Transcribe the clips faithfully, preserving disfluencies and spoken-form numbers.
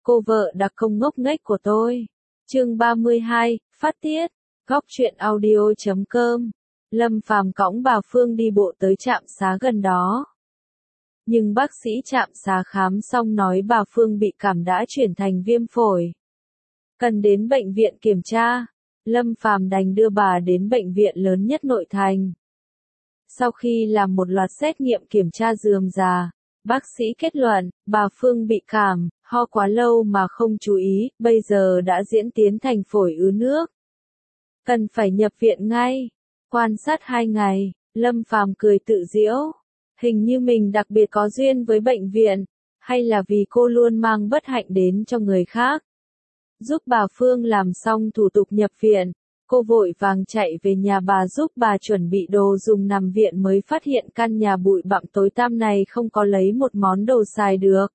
cô vợ đặc công ngốc nghếch của tôi. Chương ba mươi hai, phát tiết. Góc truyện audio chấm com. Lâm Phàm cõng bà Phương đi bộ tới trạm xá gần đó. Nhưng bác sĩ trạm xá khám xong nói bà Phương bị cảm đã chuyển thành viêm phổi. Cần đến bệnh viện kiểm tra. Lâm Phàm đành đưa bà đến bệnh viện lớn nhất nội thành. Sau khi làm một loạt xét nghiệm kiểm tra rườm rà, bác sĩ kết luận, bà Phương bị cảm, ho quá lâu mà không chú ý, bây giờ đã diễn tiến thành phổi ứ nước. Cần phải nhập viện ngay. Quan sát hai ngày, Lâm Phàm cười tự giễu. Hình như mình đặc biệt có duyên với bệnh viện, hay là vì cô luôn mang bất hạnh đến cho người khác. Giúp bà Phương làm xong thủ tục nhập viện, cô vội vàng chạy về nhà bà giúp bà chuẩn bị đồ dùng nằm viện mới phát hiện căn nhà bụi bặm tối tăm này không có lấy một món đồ xài được.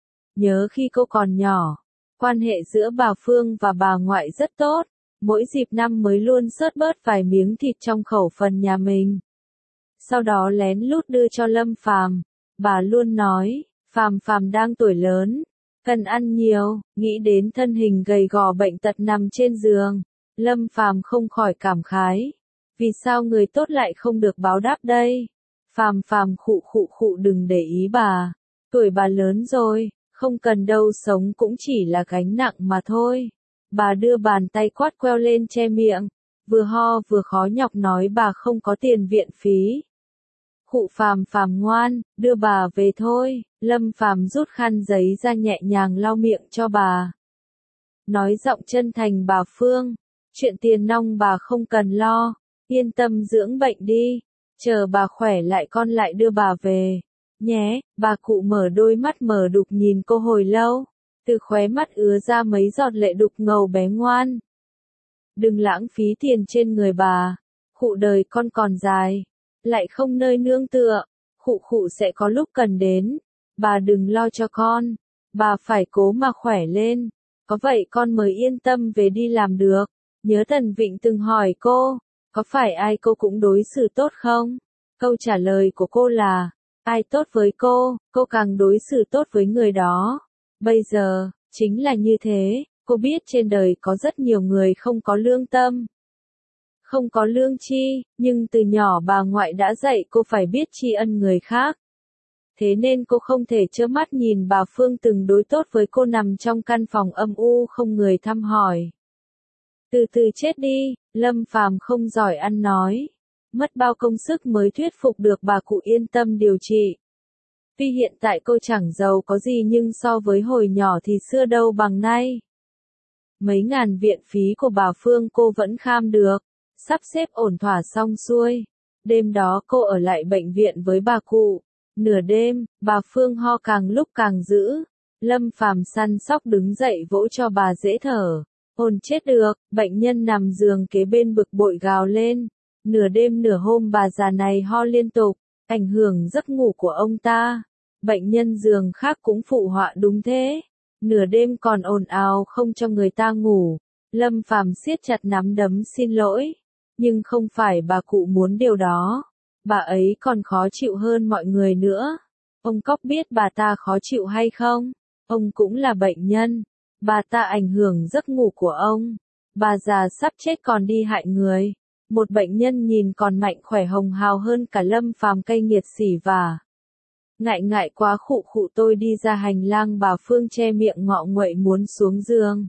Nhớ khi cô còn nhỏ, quan hệ giữa bà Phương và bà ngoại rất tốt, mỗi dịp năm mới luôn xớt bớt vài miếng thịt trong khẩu phần nhà mình. Sau đó lén lút đưa cho Lâm Phàm, bà luôn nói, Phàm Phàm đang tuổi lớn, cần ăn nhiều, nghĩ đến thân hình gầy gò bệnh tật nằm trên giường, Lâm Phàm không khỏi cảm khái, vì sao người tốt lại không được báo đáp đây? Phàm Phàm khụ khụ khụ đừng để ý bà, tuổi bà lớn rồi, không cần đâu, sống cũng chỉ là gánh nặng mà thôi. Bà đưa bàn tay quát queo lên che miệng, vừa ho vừa khó nhọc nói bà không có tiền viện phí. Khụ Phàm Phàm ngoan, đưa bà về thôi. Lâm Phàm rút khăn giấy ra nhẹ nhàng lau miệng cho bà. Nói giọng chân thành bà Phương, chuyện tiền nong bà không cần lo, yên tâm dưỡng bệnh đi, chờ bà khỏe lại con lại đưa bà về, nhé. Bà cụ mở đôi mắt mở đục nhìn cô hồi lâu, từ khóe mắt ứa ra mấy giọt lệ đục ngầu bé ngoan. Đừng lãng phí tiền trên người bà, khụ đời con còn dài, lại không nơi nương tựa, khụ khụ sẽ có lúc cần đến. Bà đừng lo cho con, bà phải cố mà khỏe lên, có vậy con mới yên tâm về đi làm được. Nhớ Tần Vịnh từng hỏi cô, có phải ai cô cũng đối xử tốt không? Câu trả lời của cô là, ai tốt với cô, cô càng đối xử tốt với người đó. Bây giờ, chính là như thế, cô biết trên đời có rất nhiều người không có lương tâm, không có lương tri, nhưng từ nhỏ bà ngoại đã dạy cô phải biết tri ân người khác. Thế nên cô không thể trơ mắt nhìn bà Phương từng đối tốt với cô nằm trong căn phòng âm u không người thăm hỏi. Từ từ chết đi, Lâm Phàm không giỏi ăn nói. Mất bao công sức mới thuyết phục được bà cụ yên tâm điều trị. Tuy hiện tại cô chẳng giàu có gì nhưng so với hồi nhỏ thì xưa đâu bằng nay. Mấy ngàn viện phí của bà Phương cô vẫn kham được, sắp xếp ổn thỏa xong xuôi. Đêm đó cô ở lại bệnh viện với bà cụ. Nửa đêm, bà Phương ho càng lúc càng dữ. Lâm Phàm săn sóc đứng dậy vỗ cho bà dễ thở. Hồn chết được, bệnh nhân nằm giường kế bên bực bội gào lên. Nửa đêm nửa hôm bà già này ho liên tục, ảnh hưởng giấc ngủ của ông ta. Bệnh nhân giường khác cũng phụ họa đúng thế. Nửa đêm còn ồn ào không cho người ta ngủ. Lâm Phàm siết chặt nắm đấm xin lỗi. Nhưng không phải bà cụ muốn điều đó. Bà ấy còn khó chịu hơn mọi người nữa. Ông Cóc biết bà ta khó chịu hay không? Ông cũng là bệnh nhân. Bà ta ảnh hưởng giấc ngủ của ông. Bà già sắp chết còn đi hại người. Một bệnh nhân nhìn còn mạnh khỏe hồng hào hơn cả Lâm Phàm cay nghiệt xỉ vả. Ngại ngại quá khụ khụ tôi đi ra hành lang bà Phương che miệng ngọ nguậy muốn xuống giường.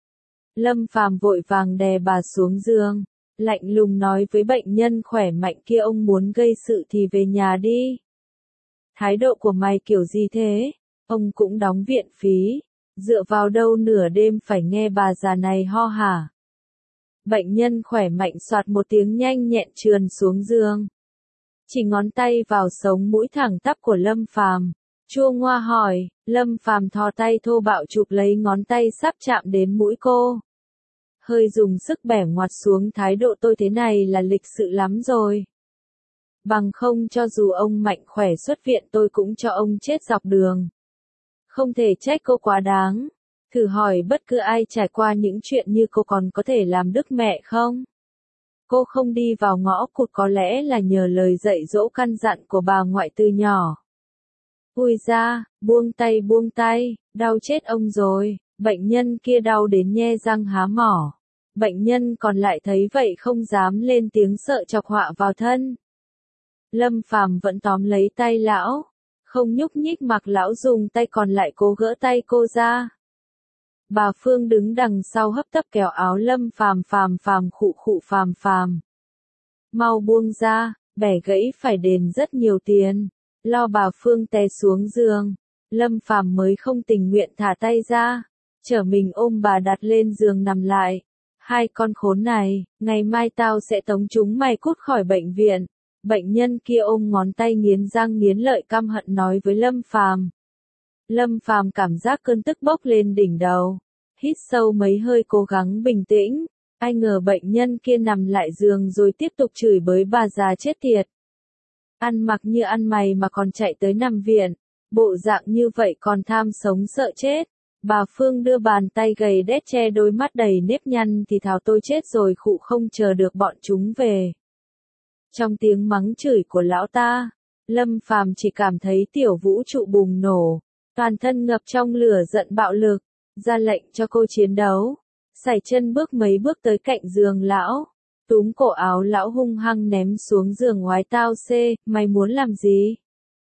Lâm Phàm vội vàng đè bà xuống giường. Lạnh lùng nói với bệnh nhân khỏe mạnh kia ông muốn gây sự thì về nhà đi. Thái độ của mày kiểu gì thế? Ông cũng đóng viện phí. Dựa vào đâu nửa đêm phải nghe bà già này ho hả? Bệnh nhân khỏe mạnh soạt một tiếng nhanh nhẹn trườn xuống giường. Chỉ ngón tay vào sống mũi thẳng tắp của Lâm Phàm. Chua ngoa hỏi, Lâm Phàm thò tay thô bạo chụp lấy ngón tay sắp chạm đến mũi cô. Hơi dùng sức bẻ ngoặt xuống, thái độ tôi thế này là lịch sự lắm rồi. Bằng không cho dù ông mạnh khỏe xuất viện tôi cũng cho ông chết dọc đường. Không thể trách cô quá đáng. Thử hỏi bất cứ ai trải qua những chuyện như cô còn có thể làm đức mẹ không? Cô không đi vào ngõ cụt có lẽ là nhờ lời dạy dỗ căn dặn của bà ngoại từ nhỏ. Ui ra, buông tay buông tay, đau chết ông rồi. Bệnh nhân kia đau đến nhe răng há mỏ. Bệnh nhân còn lại thấy vậy không dám lên tiếng sợ chọc họa vào thân. Lâm Phàm vẫn tóm lấy tay lão, không nhúc nhích mặc lão dùng tay còn lại cố gỡ tay cô ra. Bà Phương đứng đằng sau hấp tấp kéo áo Lâm Phàm phàm phàm khụ khụ phàm phàm. Mau buông ra, bẻ gãy phải đền rất nhiều tiền. Lo bà Phương té xuống giường, Lâm Phàm mới không tình nguyện thả tay ra, chở mình ôm bà đặt lên giường nằm lại. Hai con khốn này, ngày mai tao sẽ tống chúng mày cút khỏi bệnh viện. Bệnh nhân kia ôm ngón tay nghiến răng nghiến lợi căm hận nói với Lâm Phàm. Lâm Phàm cảm giác cơn tức bốc lên đỉnh đầu, hít sâu mấy hơi cố gắng bình tĩnh. Ai ngờ bệnh nhân kia nằm lại giường rồi tiếp tục chửi bới bà già chết tiệt. Ăn mặc như ăn mày mà còn chạy tới nằm viện, bộ dạng như vậy còn tham sống sợ chết. Bà Phương đưa bàn tay gầy đét che đôi mắt đầy nếp nhăn thì thào tôi chết rồi khụ không chờ được bọn chúng về. Trong tiếng mắng chửi của lão ta, Lâm Phàm chỉ cảm thấy tiểu vũ trụ bùng nổ, toàn thân ngập trong lửa giận bạo lực, ra lệnh cho cô chiến đấu. Sải chân bước mấy bước tới cạnh giường lão, túm cổ áo lão hung hăng ném xuống giường ngoái tao xê, mày muốn làm gì?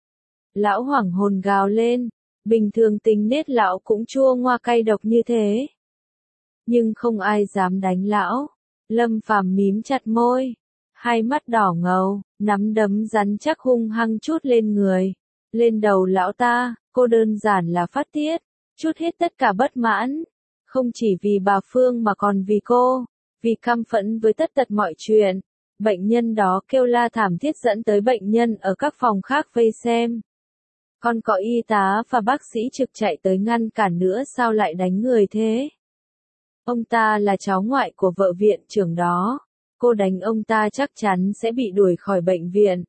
Lão hoảng hồn gào lên, bình thường tính nết lão cũng chua ngoa cay độc như thế. Nhưng không ai dám đánh lão. Lâm Phàm mím chặt môi, hai mắt đỏ ngầu, nắm đấm rắn chắc hung hăng chút lên người, lên đầu lão ta. Cô đơn giản là phát tiết, chút hết tất cả bất mãn, không chỉ vì bà Phương mà còn vì cô, vì căm phẫn với tất tật mọi chuyện. Bệnh nhân đó kêu la thảm thiết dẫn tới bệnh nhân ở các phòng khác vây xem. Còn có y tá và bác sĩ trực chạy tới ngăn cản nữa, sao lại đánh người thế? Ông ta là cháu ngoại của vợ viện trưởng đó, cô đánh ông ta chắc chắn sẽ bị đuổi khỏi bệnh viện.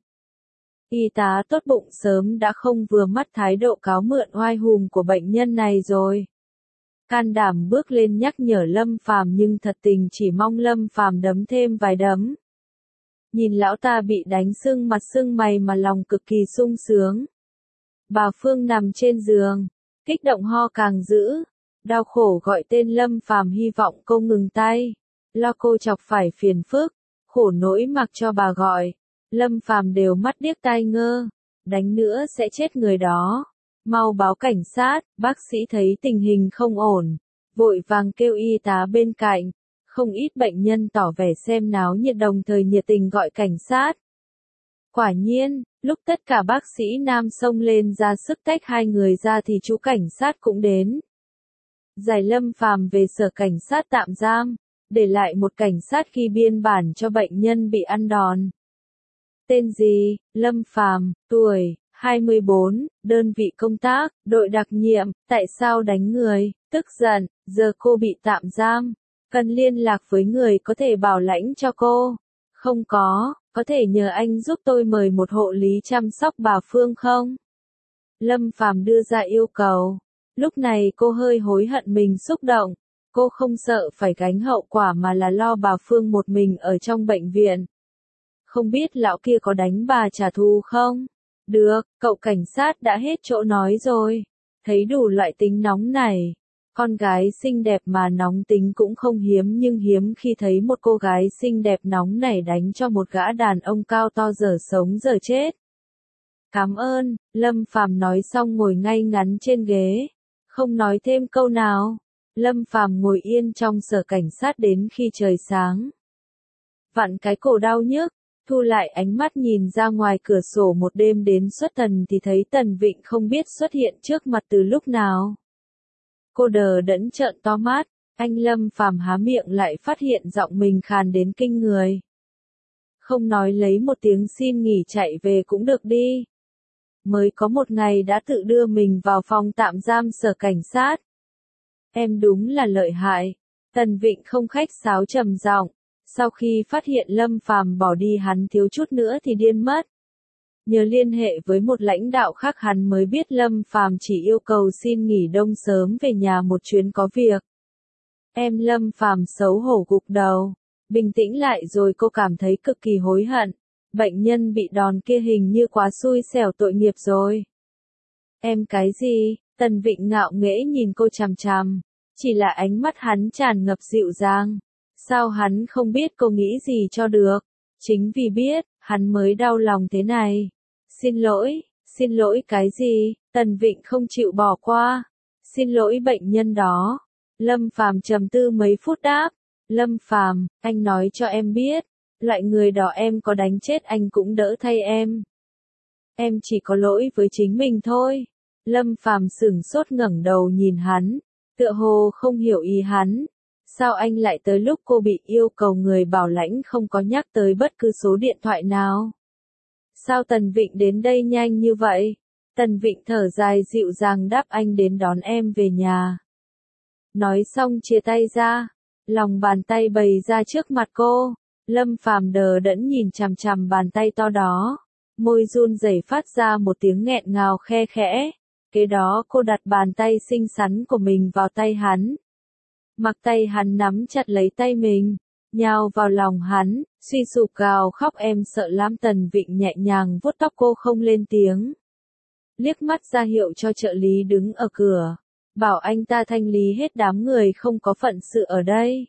Y tá tốt bụng sớm đã không vừa mắt thái độ cáo mượn oai hùng của bệnh nhân này rồi. Can đảm bước lên nhắc nhở Lâm Phàm nhưng thật tình chỉ mong Lâm Phàm đấm thêm vài đấm. Nhìn lão ta bị đánh sưng mặt sưng mày mà lòng cực kỳ sung sướng. Bà Phương nằm trên giường, kích động ho càng dữ, đau khổ gọi tên Lâm Phàm hy vọng cô ngừng tay, lo cô chọc phải phiền phức, khổ nỗi mặc cho bà gọi. Lâm Phàm đều mắt điếc tai ngơ, đánh nữa sẽ chết người đó. Mau báo cảnh sát. Bác sĩ thấy tình hình không ổn, vội vàng kêu y tá bên cạnh. Không ít bệnh nhân tỏ vẻ xem náo nhiệt đồng thời nhiệt tình gọi cảnh sát. Quả nhiên, lúc tất cả bác sĩ nam xông lên ra sức tách hai người ra thì chú cảnh sát cũng đến. Giải Lâm Phàm về sở cảnh sát tạm giam, để lại một cảnh sát ghi biên bản cho bệnh nhân bị ăn đòn. Tên gì? Lâm Phàm, tuổi hai mươi bốn, đơn vị công tác, đội đặc nhiệm. Tại sao đánh người? Tức giận, giờ cô bị tạm giam, cần liên lạc với người có thể bảo lãnh cho cô. Không có, có thể nhờ anh giúp tôi mời một hộ lý chăm sóc bà Phương không? Lâm Phàm đưa ra yêu cầu. Lúc này cô hơi hối hận mình xúc động, cô không sợ phải gánh hậu quả mà là lo bà Phương một mình ở trong bệnh viện. Không biết lão kia có đánh bà trả thù không? Được, cậu cảnh sát đã hết chỗ nói rồi. Thấy đủ loại tính nóng này. Con gái xinh đẹp mà nóng tính cũng không hiếm, nhưng hiếm khi thấy một cô gái xinh đẹp nóng nảy đánh cho một gã đàn ông cao to dở sống dở chết. Cảm ơn, Lâm Phàm nói xong ngồi ngay ngắn trên ghế. Không nói thêm câu nào. Lâm Phàm ngồi yên trong sở cảnh sát đến khi trời sáng. Vặn cái cổ đau nhức. Thu lại ánh mắt nhìn ra ngoài cửa sổ, một đêm đến xuất thần thì thấy Tần Vịnh không biết xuất hiện trước mặt từ lúc nào. Cô đờ đẫn trợn to mắt, anh Lâm Phàm há miệng lại phát hiện giọng mình khàn đến kinh người. Không nói lấy một tiếng xin nghỉ chạy về cũng được đi. Mới có một ngày đã tự đưa mình vào phòng tạm giam sở cảnh sát. Em đúng là lợi hại. Tần Vịnh không khách sáo trầm giọng. Sau khi phát hiện Lâm Phàm bỏ đi hắn thiếu chút nữa thì điên mất. Nhờ liên hệ với một lãnh đạo khác hắn mới biết Lâm Phàm chỉ yêu cầu xin nghỉ đông sớm về nhà một chuyến có việc. Em Lâm Phàm xấu hổ gục đầu. Bình tĩnh lại rồi cô cảm thấy cực kỳ hối hận. Bệnh nhân bị đòn kia hình như quá xui xẻo tội nghiệp rồi. Em cái gì? Tần Vịnh ngạo nghễ nhìn cô chằm chằm. Chỉ là ánh mắt hắn tràn ngập dịu dàng. Sao hắn không biết cô nghĩ gì cho được? Chính vì biết, hắn mới đau lòng thế này. Xin lỗi, xin lỗi cái gì? Tần Vịnh không chịu bỏ qua. Xin lỗi bệnh nhân đó. Lâm Phàm trầm tư mấy phút đáp. Lâm Phàm, anh nói cho em biết, loại người đó em có đánh chết anh cũng đỡ thay em. Em chỉ có lỗi với chính mình thôi. Lâm Phàm sửng sốt ngẩng đầu nhìn hắn, tựa hồ không hiểu ý hắn. Sao anh lại tới lúc cô bị yêu cầu người bảo lãnh không có nhắc tới bất cứ số điện thoại nào? Sao Tần Vịnh đến đây nhanh như vậy? Tần Vịnh thở dài dịu dàng đáp anh đến đón em về nhà. Nói xong chia tay ra, lòng bàn tay bày ra trước mặt cô. Lâm Phàm đờ đẫn nhìn chằm chằm bàn tay to đó, môi run rẩy phát ra một tiếng nghẹn ngào khe khẽ. Kế đó cô đặt bàn tay xinh xắn của mình vào tay hắn. Mặc tay hắn nắm chặt lấy tay mình, nhào vào lòng hắn, suy sụp gào khóc em sợ lắm. Tần Vịnh nhẹ nhàng vuốt tóc cô không lên tiếng. Liếc mắt ra hiệu cho trợ lý đứng ở cửa, bảo anh ta thanh lý hết đám người không có phận sự ở đây.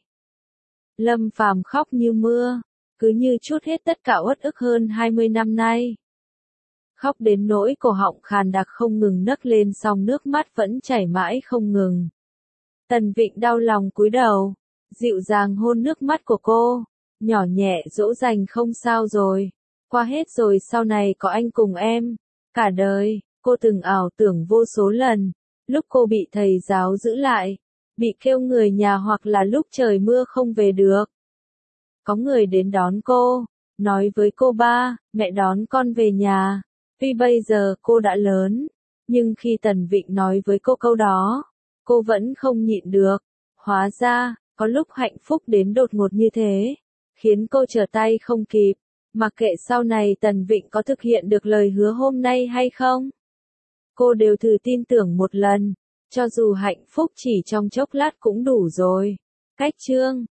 Lâm Phàm khóc như mưa, cứ như trút hết tất cả uất ức hơn hai mươi năm nay. Khóc đến nỗi cổ họng khàn đặc không ngừng nấc lên song nước mắt vẫn chảy mãi không ngừng. Tần Vịnh đau lòng cúi đầu, dịu dàng hôn nước mắt của cô, nhỏ nhẹ dỗ dành không sao rồi, qua hết rồi sau này có anh cùng em, cả đời. Cô từng ảo tưởng vô số lần, lúc cô bị thầy giáo giữ lại, bị kêu người nhà hoặc là lúc trời mưa không về được. Có người đến đón cô, nói với cô ba, mẹ đón con về nhà. Tuy bây giờ cô đã lớn, nhưng khi Tần Vịnh nói với cô câu đó, cô vẫn không nhịn được. Hóa ra, có lúc hạnh phúc đến đột ngột như thế, khiến cô trở tay không kịp. Mặc kệ sau này Tần Vịnh có thực hiện được lời hứa hôm nay hay không, cô đều thử tin tưởng một lần, cho dù hạnh phúc chỉ trong chốc lát cũng đủ rồi. Cách chương